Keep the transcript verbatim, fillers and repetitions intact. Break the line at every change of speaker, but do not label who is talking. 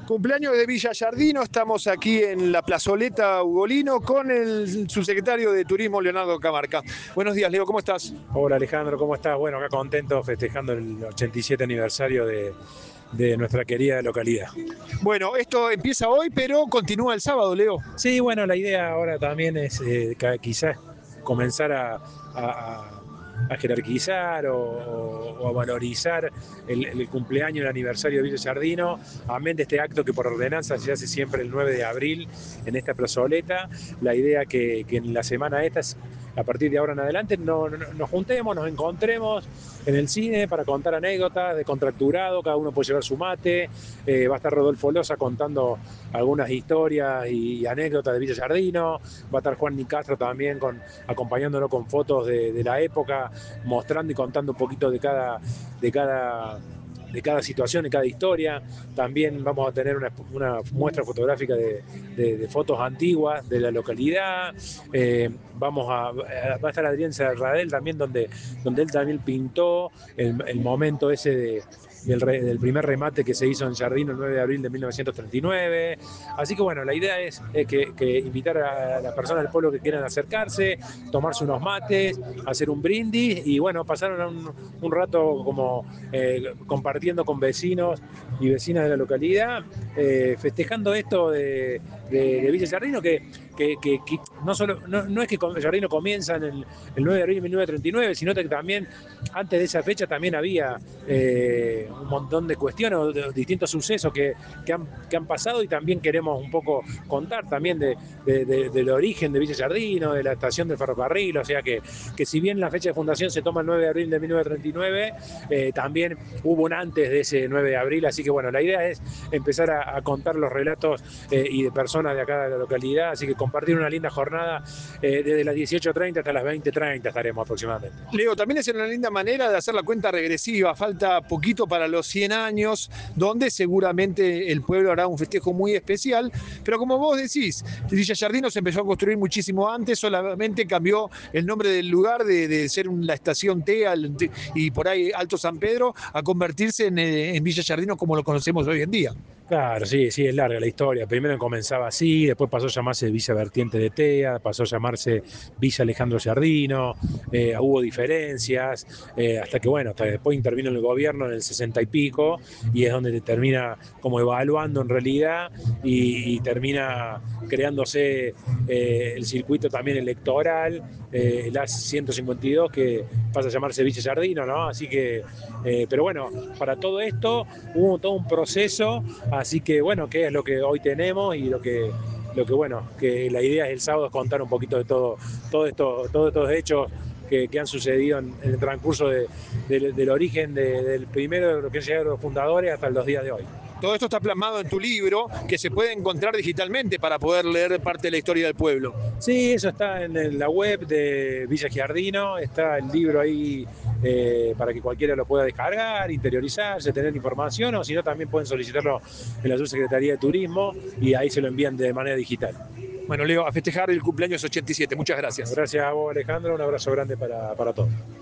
Cumpleaños de Villa Giardino, estamos aquí en la plazoleta Ugolino con el subsecretario de Turismo, Leonardo Camarca. Buenos días, Leo, ¿cómo estás?
Hola Alejandro, ¿cómo estás? Bueno, acá contento festejando el ochenta y siete aniversario de, de nuestra querida localidad.
Bueno, esto empieza hoy, pero continúa el sábado, Leo.
Sí, bueno, la idea ahora también es eh, quizás comenzar a, a, a a jerarquizar o, o a valorizar el, el cumpleaños, el aniversario de Villa Giardino, amén de este acto que por ordenanza se hace siempre el nueve de abril en esta plazoleta. La idea que, que en la semana esta, a partir de ahora en adelante, no, no, nos juntemos, nos encontremos en el cine para contar anécdotas de contracturado, cada uno puede llevar su mate, eh, va a estar Rodolfo Loza contando algunas historias y, y anécdotas de Villa Giardino, va a estar Juan Nicastro también con, acompañándolo con fotos de, de la época, mostrando y contando un poquito de cada, de cada, de cada situación, de cada historia. También vamos a tener una, una muestra fotográfica de, de, de fotos antiguas de la localidad. Eh, vamos a, va a estar Adrián Serradel también, donde, donde él también pintó el, el momento ese de, del, re, del primer remate que se hizo en Giardino el nueve de abril de mil novecientos treinta y nueve. Así que bueno, la idea es, es que, que invitar a las personas del pueblo que quieran acercarse, tomarse unos mates, hacer un brindis y bueno, pasar un, un rato como eh, compartiendo con vecinos y vecinas de la localidad, eh, festejando esto de, de, de Villa Giardino, que, que, que, que no, solo, no, no es que Giardino comienza en el, el nueve de abril de mil novecientos treinta y nueve, sino que también antes de esa fecha también había eh, un montón de cuestiones, de distintos sucesos que, que, han, que han pasado y también queremos un poco contar también de, de, de, del origen de Villa Giardino, de la estación del ferrocarril, o sea que, que si bien la fecha de fundación se toma el nueve de abril de mil novecientos treinta y nueve, eh, también hubo un antes de ese nueve de abril, así que bueno, la idea es empezar a, a contar los relatos eh, y de personas de acá de la localidad, así que compartir una linda jornada eh, desde las dieciocho treinta hasta las veinte treinta estaremos aproximadamente.
Leo, también es una linda manera de hacer la cuenta regresiva, falta poquito para los cien años, donde seguramente el pueblo hará un festejo muy especial, pero como vos decís, Villa Giardino se empezó a construir muchísimo antes, solamente cambió el nombre del lugar de, de ser la estación T y por ahí Alto San Pedro a convertirse en, en Villa Giardino como lo conocemos hoy en día.
Claro, sí, sí, es larga la historia. Primero comenzaba así, después pasó a llamarse Villa Vertiente de Tea, pasó a llamarse Villa Alejandro Giardino, eh, hubo diferencias, eh, hasta que bueno, hasta después intervino el gobierno en el sesenta y pico, y es donde te termina como evaluando en realidad y, y termina creándose eh, el circuito también electoral, eh, el A ciento cincuenta y dos, que pasa a llamarse Villa Giardino, ¿no? Así que, eh, pero bueno, para todo esto hubo todo un proceso. Así que bueno, que es lo que hoy tenemos y lo que, lo que bueno, que la idea es el sábado es contar un poquito de todo, todo esto, todos estos hechos que, que han sucedido en, en el transcurso de, de, del origen de, del primero de lo que llegaron los fundadores hasta los días de hoy.
Todo esto está plasmado en tu libro, que se puede encontrar digitalmente para poder leer parte de la historia del pueblo.
Sí, eso está en la web de Villa Giardino, está el libro ahí eh, para que cualquiera lo pueda descargar, interiorizarse, tener información, o si no también pueden solicitarlo en la Subsecretaría de Turismo y ahí se lo envían de manera digital.
Bueno, Leo, a festejar el cumpleaños ochenta y siete. Muchas gracias.
Gracias a vos, Alejandro. Un abrazo grande para, para todos.